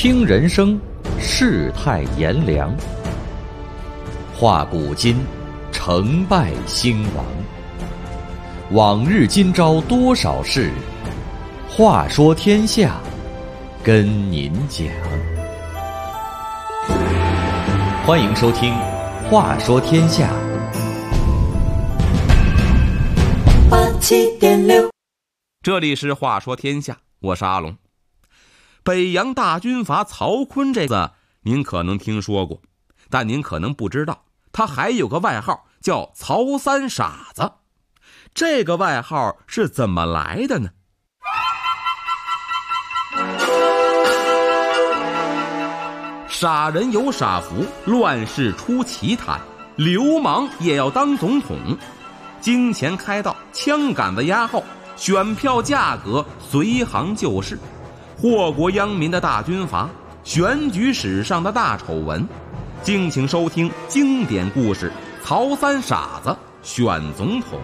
听人生，世态炎凉，话古今，成败兴亡。往日今朝多少事，话说天下，跟您讲。欢迎收听《话说天下》 87.6， 这里是话说天下，我是阿龙。北洋大军阀曹锟这个您可能听说过，但您可能不知道，他还有个外号叫曹三傻子。这个外号是怎么来的呢？傻人有傻福，乱世出奇谈，流氓也要当总统，金钱开道，枪杆子压后，选票价格随行就市，祸国殃民的大军阀，选举史上的大丑闻。敬请收听经典故事《曹三傻子选总统》。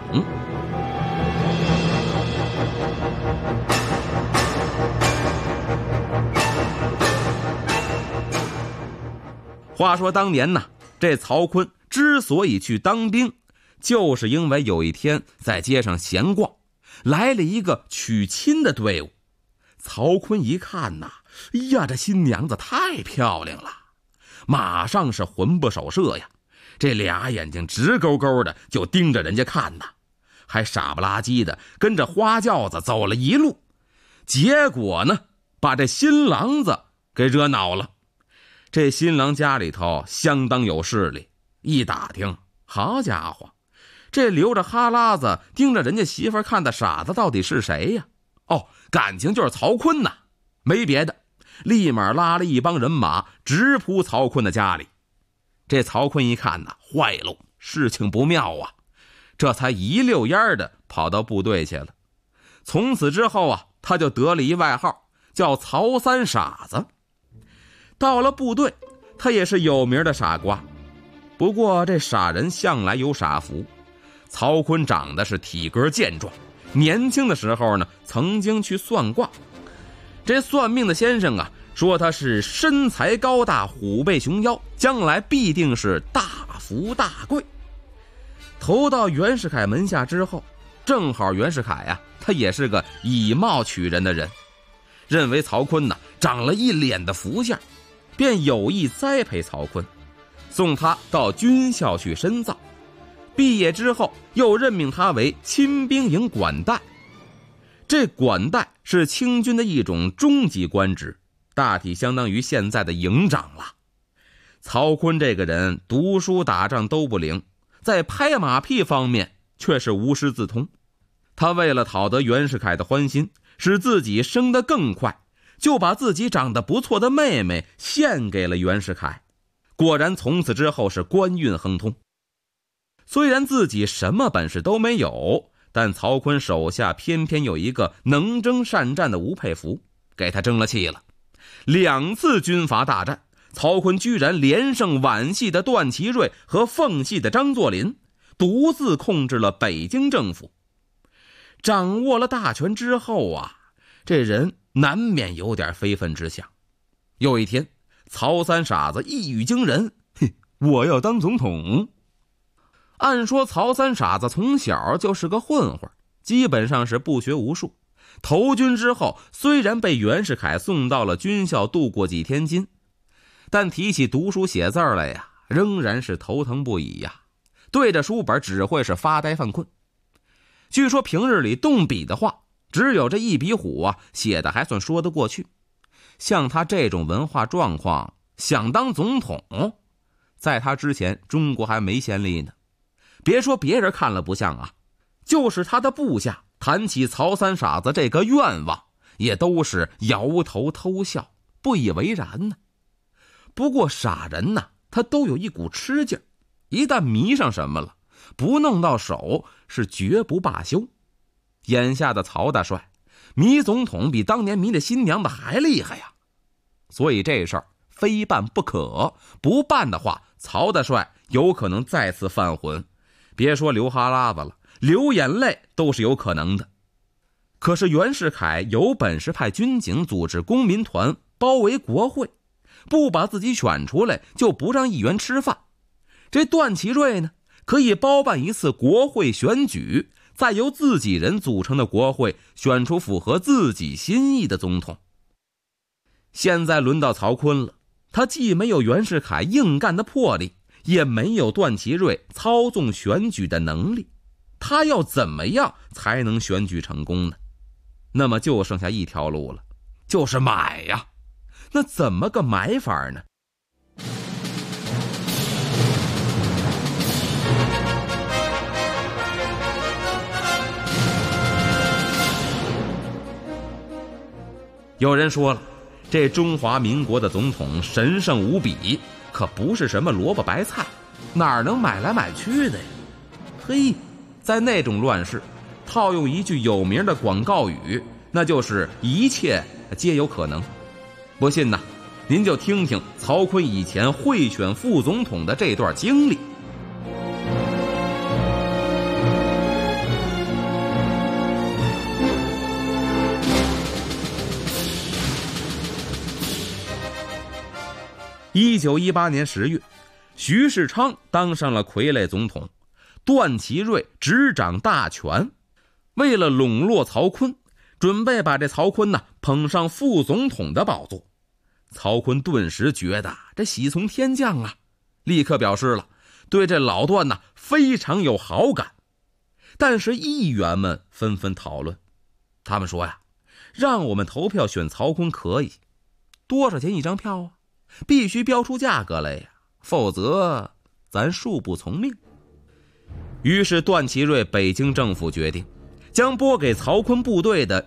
话说当年呢，这曹锟之所以去当兵，就是因为有一天在街上闲逛，来了一个娶亲的队伍。曹锟一看呐，哎呀，这新娘子太漂亮了，马上是魂不守舍呀，这俩眼睛直勾勾的就盯着人家看呐，还傻不拉几的跟着花轿子走了一路。结果呢，把这新郎子给惹恼了。这新郎家里头相当有势力，一打听，好家伙，这流着哈喇子盯着人家媳妇看的傻子到底是谁呀？哦，感情就是曹锟呐，没别的，立马拉了一帮人马直扑曹锟的家里。这曹锟一看呐，坏喽，事情不妙啊，这才一溜烟的跑到部队去了。从此之后啊，他就得了一外号，叫曹三傻子。到了部队，他也是有名的傻瓜。不过这傻人向来有傻福，曹锟长得是体格健壮，年轻的时候呢，曾经去算卦。这算命的先生啊，说他是身材高大，虎背熊腰，将来必定是大富大贵。投到袁世凯门下之后，正好袁世凯啊，他也是个以貌取人的人，认为曹锟呢长了一脸的福相，便有意栽培曹锟，送他到军校去深造。毕业之后，又任命他为亲兵营管带。这管带是清军的一种中级官职，大体相当于现在的营长了。曹锟这个人读书打仗都不灵，在拍马屁方面却是无师自通。他为了讨得袁世凯的欢心，使自己升得更快，就把自己长得不错的妹妹献给了袁世凯。果然从此之后是官运亨通。虽然自己什么本事都没有，但曹锟手下偏偏有一个能征善战的吴佩孚，给他争了气了。2次军阀大战，曹锟居然连胜皖系的段祺瑞和奉系的张作霖，独自控制了北京政府。掌握了大权之后啊，这人难免有点非分之想。有一天，曹三傻子一语惊人，我要当总统。按说曹三傻子从小就是个混混，基本上是不学无术。投军之后，虽然被袁世凯送到了军校度过几天金，但提起读书写字来呀，仍然是头疼不已呀，对着书本只会是发呆犯困。据说平日里动笔的话，只有这一笔虎啊，写的还算说得过去。像他这种文化状况，想当总统，在他之前中国还没先例呢。别说别人看了不像啊，就是他的部下谈起曹三傻子这个愿望，也都是摇头偷笑，不以为然呢。不过傻人呢，他都有一股吃劲，一旦迷上什么了，不弄到手是绝不罢休。眼下的曹大帅迷总统比当年迷的新娘子还厉害呀，所以这事儿非办不可，不办的话，曹大帅有可能再次犯浑，别说流哈喇子了，流眼泪都是有可能的。可是袁世凯有本事派军警组织公民团包围国会，不把自己选出来就不让议员吃饭。这段祺瑞呢，可以包办一次国会选举，再由自己人组成的国会选出符合自己心意的总统。现在轮到曹锟了，他既没有袁世凯硬干的魄力，也没有段祺瑞操纵选举的能力，他要怎么样才能选举成功呢？那么就剩下一条路了，就是买呀。那怎么个买法呢？有人说了，这中华民国的总统神圣无比，可不是什么萝卜白菜，哪能买来买去的呀？嘿，在那种乱世，套用一句有名的广告语，那就是一切皆有可能。不信呢，您就听听曹锟以前贿选副总统的这段经历。1918年10月，徐世昌当上了傀儡总统，段祺瑞执掌大权。为了笼络曹锟，准备把这曹锟呢捧上副总统的宝座。曹锟顿时觉得这喜从天降啊，立刻表示了对这老段呢非常有好感。但是议员们纷纷讨论，他们说呀，让我们投票选曹锟可以，多少钱一张票啊？必须标出价格来呀，否则咱恕不从命。于是段祺瑞北京政府决定将拨给曹锟部队的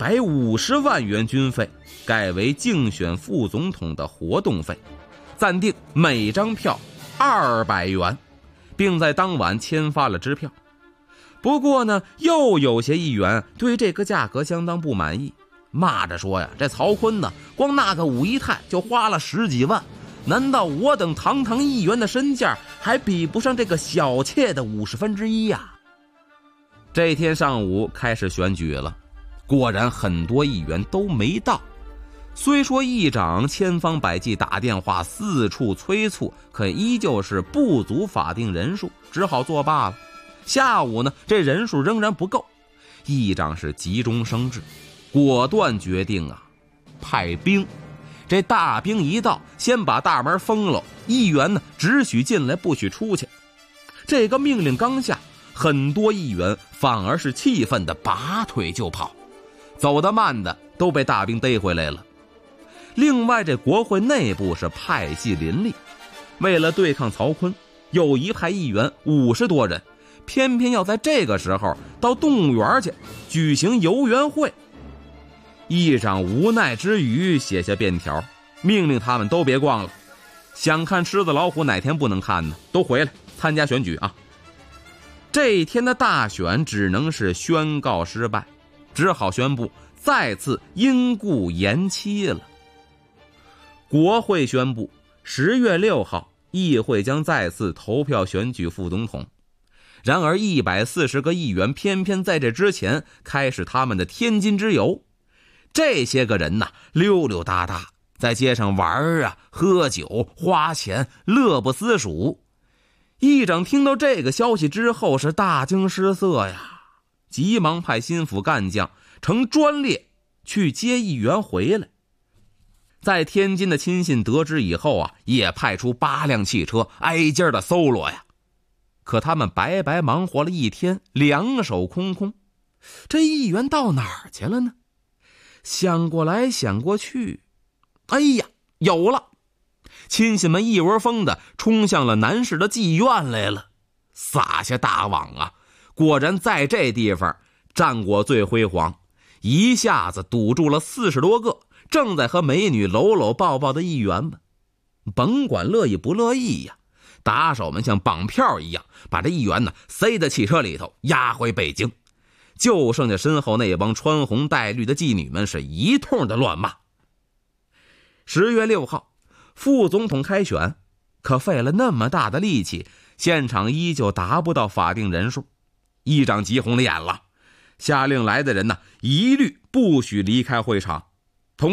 150万元军费改为竞选副总统的活动费，暂定每张票200元，并在当晚签发了支票。不过呢，又有些议员对这个价格相当不满意，骂着说呀，这曹锟呢，光那个五姨太就花了10几万，难道我等堂堂议员的身价还比不上这个小妾的1/50呀？这天上午开始选举了，果然很多议员都没到。虽说议长千方百计打电话四处催促，可依旧是不足法定人数，只好作罢了。下午呢，这人数仍然不够，议长是急中生智，果断决定啊，派兵。这大兵一到，先把大门封了，议员呢只许进来不许出去。这个命令刚下，很多议员反而是气愤的拔腿就跑，走得慢的都被大兵逮回来了。另外这国会内部是派系林立，为了对抗曹锟，有一派议员50多人，偏偏要在这个时候到动物园去举行游园会。议长无奈之余写下便条，命令他们都别逛了，想看狮子老虎哪天不能看呢？都回来参加选举啊！这一天的大选只能是宣告失败，只好宣布再次因故延期了。国会宣布10月6号议会将再次投票选举副总统。然而140个议员偏偏在这之前开始他们的天津之游。这些个人呐，溜溜达达在街上玩啊，喝酒花钱，乐不思蜀。议长听到这个消息之后是大惊失色呀，急忙派心腹干将乘专列去接议员回来。在天津的亲信得知以后啊，也派出8辆汽车挨家的搜罗呀。可他们白白忙活了一天，两手空空。这议员到哪儿去了呢？想过来想过去，哎呀，有了！亲信们一窝蜂的冲向了南市的妓院来了，撒下大网啊！果然在这地方战果最辉煌，一下子堵住了40多个正在和美女搂搂抱抱的议员们。甭管乐意不乐意呀，打手们像绑票一样把这议员呢塞在汽车里头押回北京。就剩下身后那帮穿红戴绿的妓女们是一通的乱骂。10月6号副总统开选，可费了那么大的力气，现场依旧达不到法定人数。议长急红了眼了，下令来的人呢一律不许离开会场，同时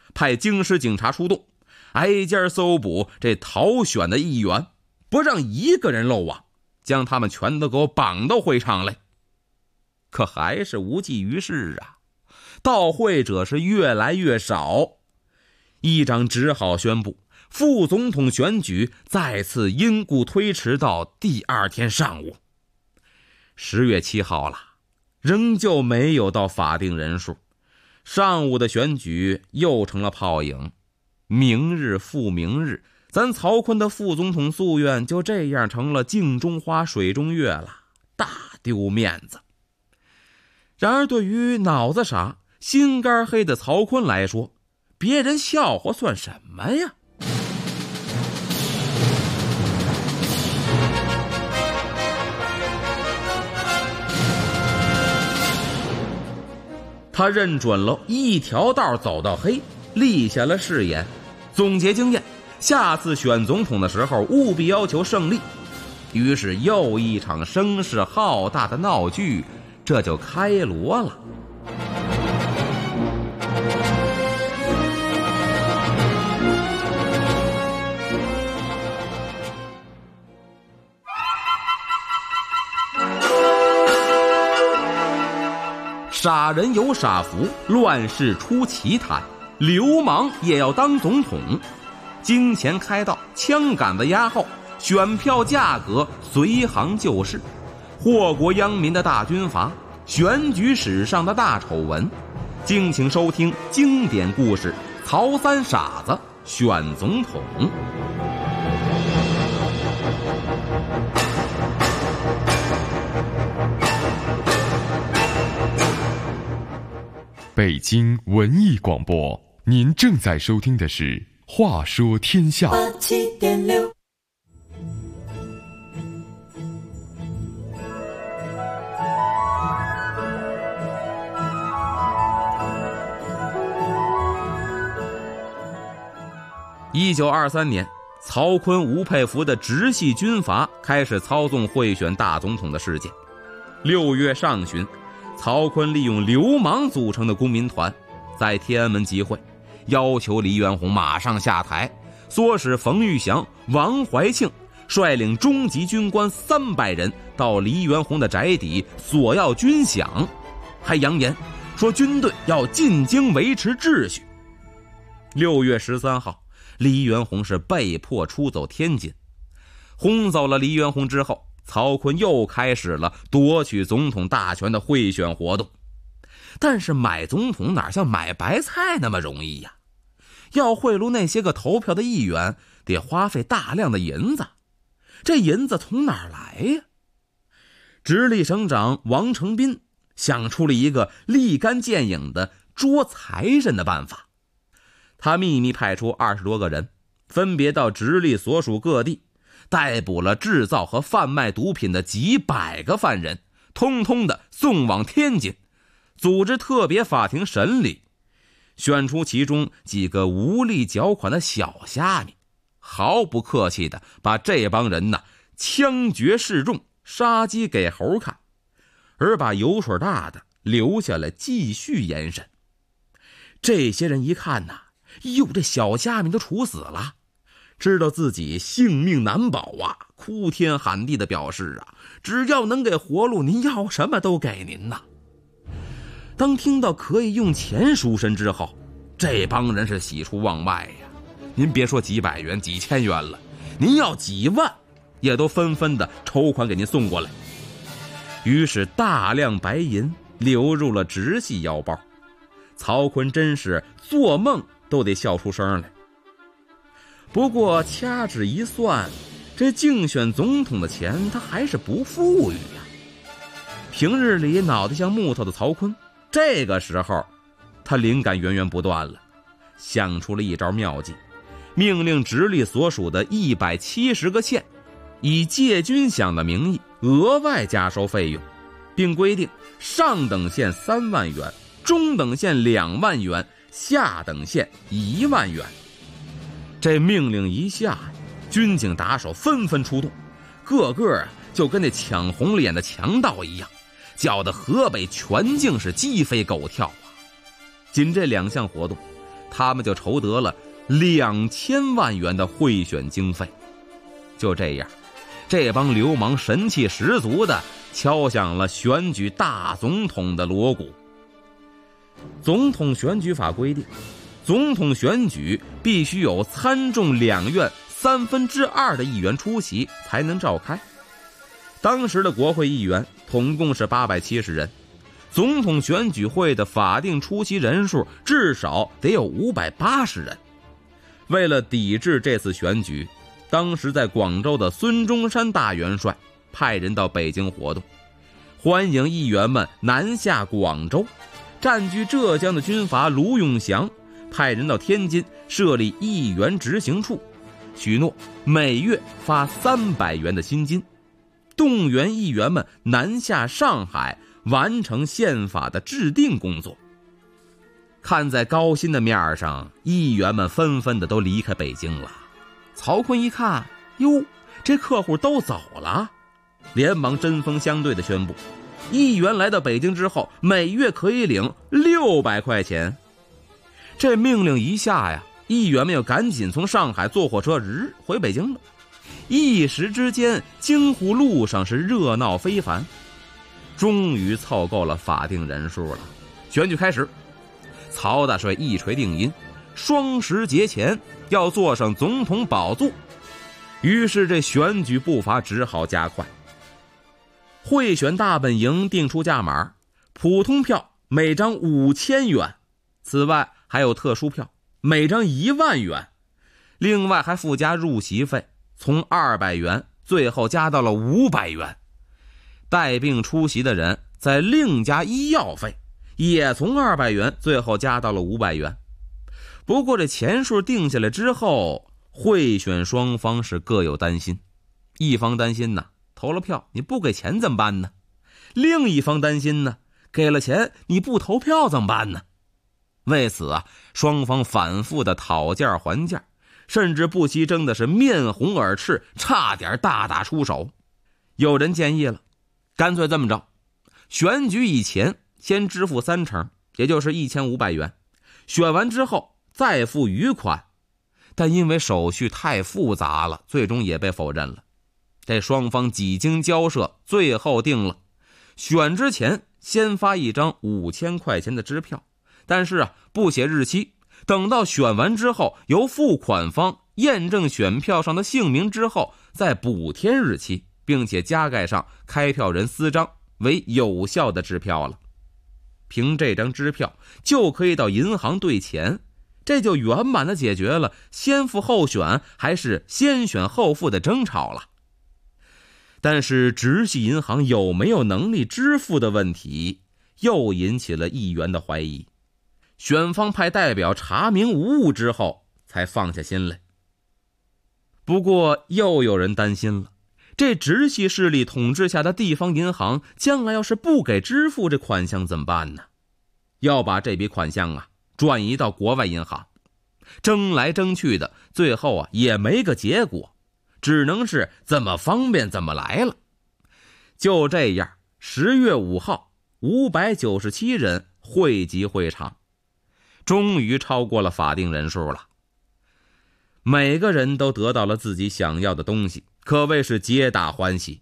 派京师警察出动，挨家搜捕这逃选的议员，不让一个人漏网，将他们全都给我绑到会场来。可还是无济于事啊，到会者是越来越少。议长只好宣布副总统选举再次因故推迟到第二天上午。10月7号了，仍旧没有到法定人数，上午的选举又成了泡影。明日复明日，咱曹锟的副总统夙愿就这样成了镜中花水中月了，大丢面子。然而对于脑子傻心肝黑的曹锟来说，别人笑话算什么呀？他认准了一条道走到黑，立下了誓言，总结经验，下次选总统的时候务必要求胜利。于是又一场声势浩大的闹剧这就开锣了。傻人有傻福，乱世出奇谈，流氓也要当总统。金钱开道，枪杆子压后，选票价格随行就市，祸国殃民的大军阀，选举史上的大丑闻。敬请收听经典故事《曹三傻子选总统》。 北京文艺广播，您正在收听的是《话说天下》。 87.6。 1923年，曹锟、吴佩孚的直系军阀开始操纵贿选大总统的事件。6月上旬，曹锟利用流氓组成的公民团，在天安门集会，要求黎元洪马上下台，唆使冯玉祥、王怀庆率领中级军官300人到黎元洪的宅邸索要军饷，还扬言说军队要进京维持秩序。6月13号，黎元洪是被迫出走天津。轰走了黎元洪之后，曹锟又开始了夺取总统大权的贿选活动。但是买总统哪像买白菜那么容易呀？要贿赂那些个投票的议员，得花费大量的银子。这银子从哪儿来呀？直隶省长王承斌想出了一个立竿见影的捉财神的办法。他秘密派出20多个人，分别到直隶所属各地，逮捕了制造和贩卖毒品的几百个犯人，通通的送往天津，组织特别法庭审理，选出其中几个无力缴款的小虾米，毫不客气的把这帮人枪决示众，杀鸡给猴看，而把油水大的留下来继续严审。这些人一看哟，这小虾米都处死了，知道自己性命难保哭天喊地的表示只要能给活路，您要什么都给您当听到可以用钱赎身之后，这帮人是喜出望外呀。您别说几百元几千元了，您要几万也都纷纷的筹款给您送过来。于是大量白银流入了直系腰包，曹锟真是做梦都得笑出声来。不过掐指一算，这竞选总统的钱他还是不富裕平日里脑袋像木头的曹锟，这个时候他灵感源源不断了，想出了一招妙计，命令直隶所属的170个县以借军饷的名义额外加收费用，并规定上等县3万元，中等县2万元，下等县1万元。这命令一下，军警打手纷纷出动，个个就跟那抢红了眼的强盗一样，搅得河北全境是鸡飞狗跳仅这2项活动， 他们就筹得了2000万元的贿选经费。就这样，这帮流氓神气十足的敲响了选举大总统的锣鼓。总统选举法规定，总统选举必须有参众两院2/3的议员出席才能召开。当时的国会议员统共是870人，总统选举会的法定出席人数至少得有580人。为了抵制这次选举，当时在广州的孙中山大元帅派人到北京活动，欢迎议员们南下广州。占据浙江的军阀卢永祥派人到天津设立议员执行处，许诺每月发300元的薪金，动员议员们南下上海完成宪法的制定工作。看在高薪的面上，议员们纷纷的都离开北京了。曹锟一看，哟，这客户都走了，连忙针锋相对的宣布，议员来到北京之后，每月可以领600块钱。这命令一下呀，议员们又赶紧从上海坐火车回北京了。一时之间，京沪路上是热闹非凡。终于凑够了法定人数了，选举开始。曹大帅一锤定音，双十节前要坐上总统宝座。于是这选举步伐只好加快。贿选大本营定出价码，普通票每张5000元，此外还有特殊票每张1万元，另外还附加入席费，从200元最后加到了500元。带病出席的人再另加医药费，也从200元最后加到了500元。不过这钱数定下来之后，贿选双方是各有担心。一方担心呢，投了票你不给钱怎么办呢？另一方担心呢，给了钱你不投票怎么办呢？为此啊，双方反复的讨价还价，甚至不惜争的是面红耳赤，差点大打出手。有人建议了，干脆这么着，选举以前先支付3成，也就是1500元，选完之后再付余款。但因为手续太复杂了，最终也被否认了。这双方几经交涉，最后定了，选之前先发一张5000块钱的支票，但是不写日期，等到选完之后，由付款方验证选票上的姓名之后，再补填日期，并且加盖上开票人私章为有效的支票了。凭这张支票就可以到银行兑钱，这就圆满地解决了先付后选还是先选后付的争吵了。但是直系银行有没有能力支付的问题，又引起了议员的怀疑。选方派代表查明无误之后，才放下心来。不过又有人担心了，这直系势力统治下的地方银行将来要是不给支付这款项怎么办呢？要把这笔款项转移到国外银行，争来争去的，最后也没个结果，只能是怎么方便怎么来了。就这样，10月5号597人汇集会场，终于超过了法定人数了。每个人都得到了自己想要的东西，可谓是皆大欢喜。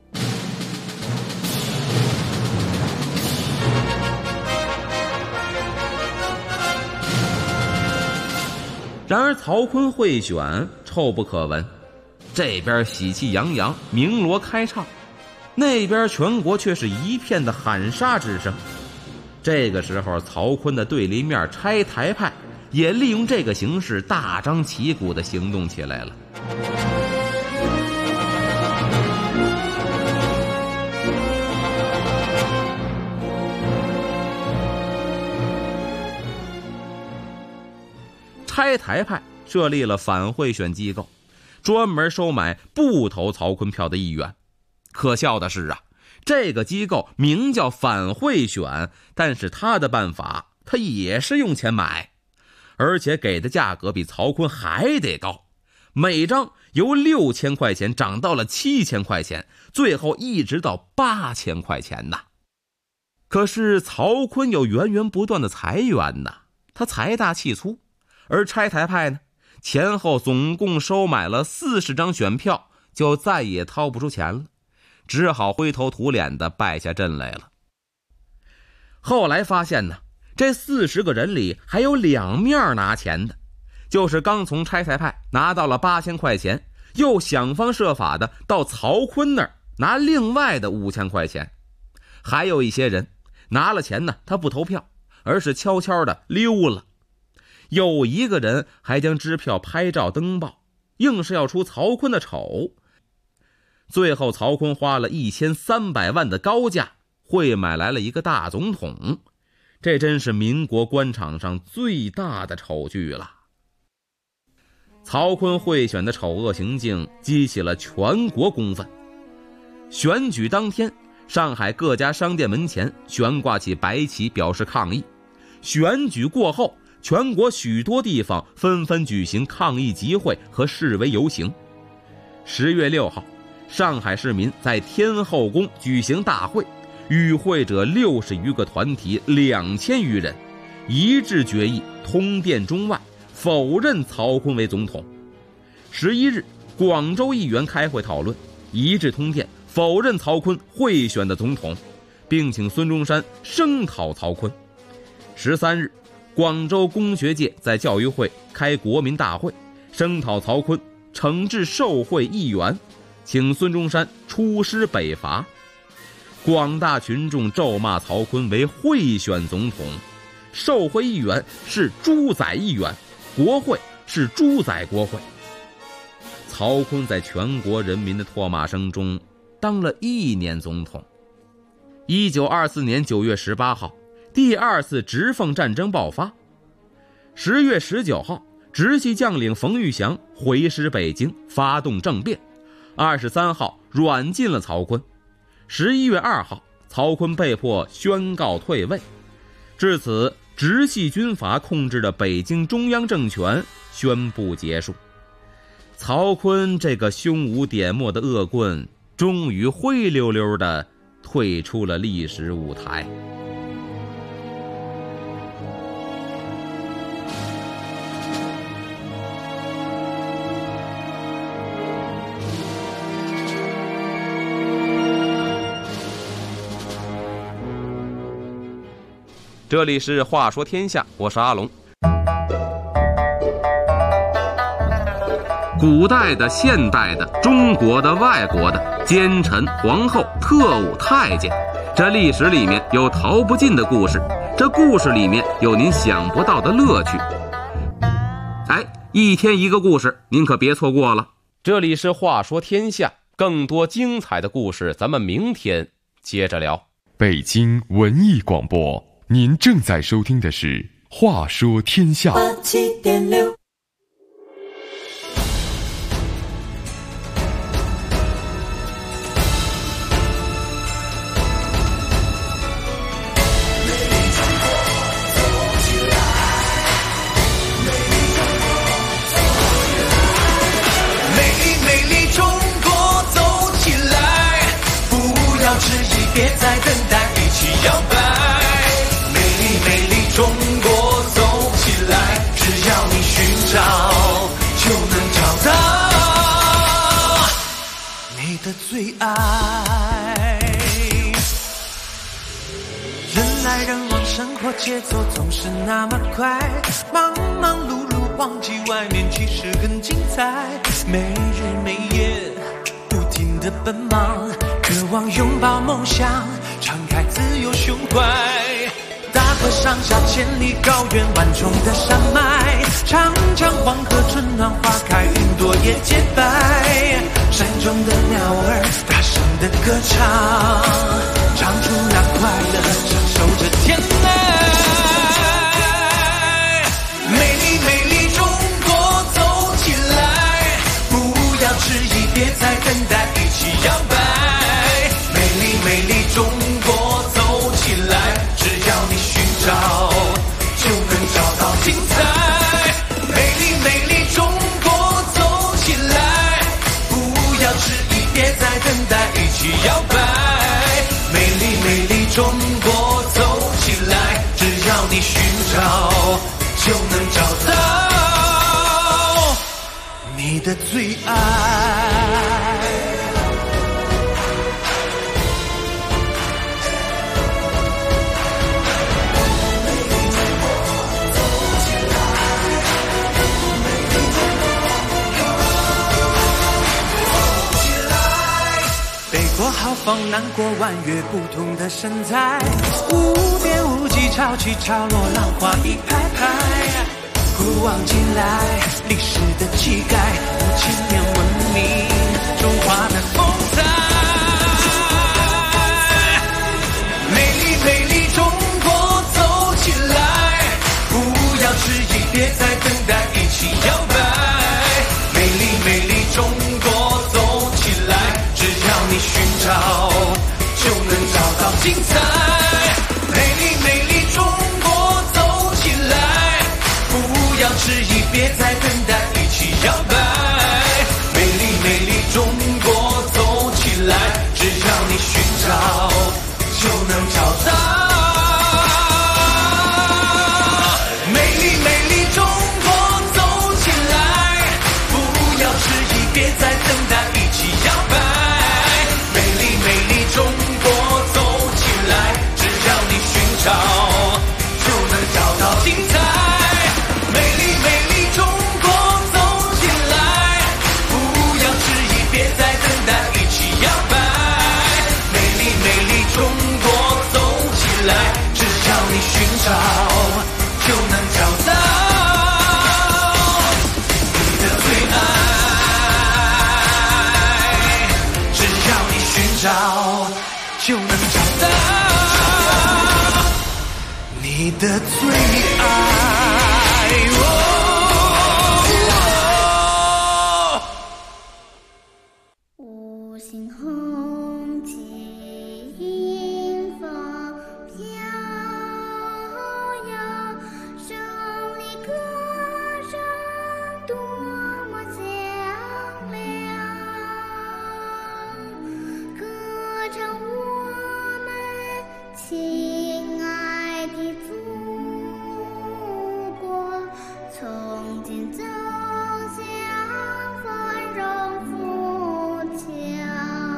然而曹锟贿选臭不可闻，这边喜气洋洋，鸣锣开唱，那边全国却是一片的喊杀之声。这个时候，曹锟的对立面拆台派也利用这个形势大张旗鼓地行动起来了。拆台派设立了反贿选机构，专门收买不投曹锟票的议员。可笑的是这个机构名叫反贿选，但是他的办法他也是用钱买，而且给的价格比曹锟还得高，每张由6000块钱涨到了7000块钱，最后一直到8000块钱呢。可是曹锟有源源不断的财源呢，他财大气粗， 而拆台派呢，前后总共收买了40张选票，就再也掏不出钱了，只好灰头土脸地败下阵来了。后来发现呢，这40个人里还有2面拿钱的，就是刚从拆台派拿到了8000块钱，又想方设法的到曹锟那儿拿另外的5000块钱。还有一些人拿了钱呢，他不投票，而是悄悄的溜了。有一个人还将支票拍照登报，硬是要出曹锟的丑。最后曹锟花了1300万的高价会买来了一个大总统，这真是民国官场上最大的丑剧了。曹锟贿选的丑恶行径激起了全国公愤。选举当天，上海各家商店门前悬挂起白旗表示抗议。选举过后，全国许多地方纷纷举行抗议集会和示威游行。10月6号，上海市民在天后宫举行大会，与会者60余个团体2000余人，一致决议通电中外，否认曹锟为总统。11日，广州议员开会讨论，一致通电否认曹锟贿选的总统，并请孙中山声讨曹锟。13日，广州工学界在教育会开国民大会，声讨曹锟惩治受贿议员，请孙中山出师北伐。广大群众咒骂曹锟为贿选总统，受贿议员是猪仔议员，国会是猪仔国会。曹锟在全国人民的唾骂声中当了1年总统。1924年9月18号，第2次直奉战争爆发。10月19号，直系将领冯玉祥回师北京，发动政变。23号软禁了曹锟。11月2号，曹锟被迫宣告退位。至此，直系军阀控制的北京中央政权宣布结束。曹锟这个胸无点墨的恶棍，终于灰溜溜地退出了历史舞台。这里是话说天下，我是阿龙。古代的、现代的、中国的、外国的，奸臣、皇后、特务、太监，这历史里面有逃不尽的故事，这故事里面有您想不到的乐趣。一天一个故事，您可别错过了。这里是话说天下，更多精彩的故事咱们明天接着聊。 北京文艺广播，您正在收听的是《话说天下》。 87.6 别再等待，一起摇摆。美丽美丽中国，走起来！只要你寻找，就能找到你的最爱。人来人往，生活节奏总是那么快，忙忙碌碌，忘记外面其实很精彩。没日没夜，不停地奔忙，渴望拥抱梦想，敞开自由胸怀。大河上下千里高原，万重的山脉，长江黄河春暖花开，云朵也洁白。山中的鸟儿大声的歌唱，唱出那快乐，享受着天籁。美丽美丽中国，走起来！不要迟疑，别再等待，一起摇摆。美丽中国，走起来！只要你寻找，就能找到精彩。美丽美丽中国，走起来！不要迟疑，别再等待，一起摇摆。美丽美丽中国，走起来！只要你寻找，就能找到。 你的最爱。北国豪放，南国婉约，不同的身材，无边无际，潮起潮落，浪花一排排。古往今来，历史的气概，5000年文明，中华的风采。美丽美丽中国，走起来！不要迟疑，别再等待，一起摇摆。美丽美丽中国，走起来！只要你寻找，就能找到精彩。美丽美丽中国，走起来！不要迟疑，别再等待，一起摇摆。美丽美丽中国，走起来！只要你寻找，就能找到。美丽美丽中国，走起来！不要迟疑，别再等待，一起摇摆。美丽美丽中国，走起来！只要你寻找，就能找到精彩。美丽美丽中国，走起来！不要迟疑，别再等待，一起摇摆。美丽美丽中国，走起来！只要你寻找，就能找到你的最爱。只要你寻找，就能找到你的最爱。 五星红旗迎风飘摇，胜利歌声多么响亮，歌唱我们亲爱的祖国，从今走向繁荣富强，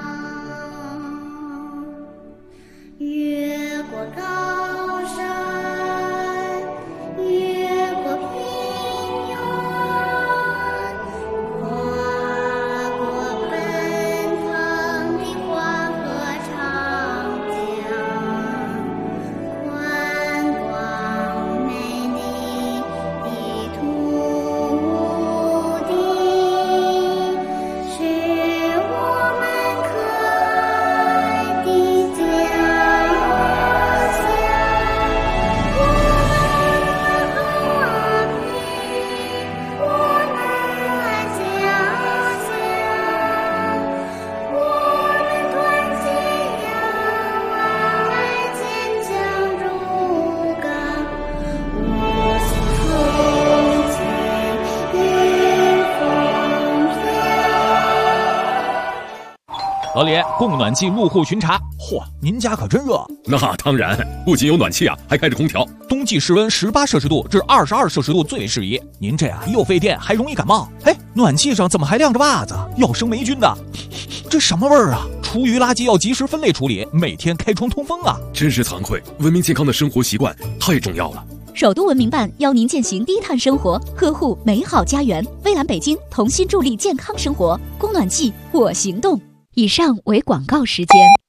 越过高山，越过平原，跨过奔腾的黄河长江，宽广美丽的土地，是我们可爱的家乡。我们和平，我们家乡，我们团结友爱，坚强如钢，五星红旗迎风飘。 老李，供暖气入户巡查。 嚯，您家可真热！ 那当然，不仅有暖气啊，还开着空调。 冬季室温18摄氏度至22摄氏度最为适宜。您这样又费电，还容易感冒。哎，暖气上怎么还晾着袜子？要生霉菌的。这什么味儿啊？厨余垃圾要及时分类处理，每天开窗通风啊！ 真是惭愧，文明健康的生活习惯太重要了。 首都文明办邀您践行低碳生活，呵护美好家园。蔚蓝北京同心助力健康生活，供暖季我行动。以上为广告时间。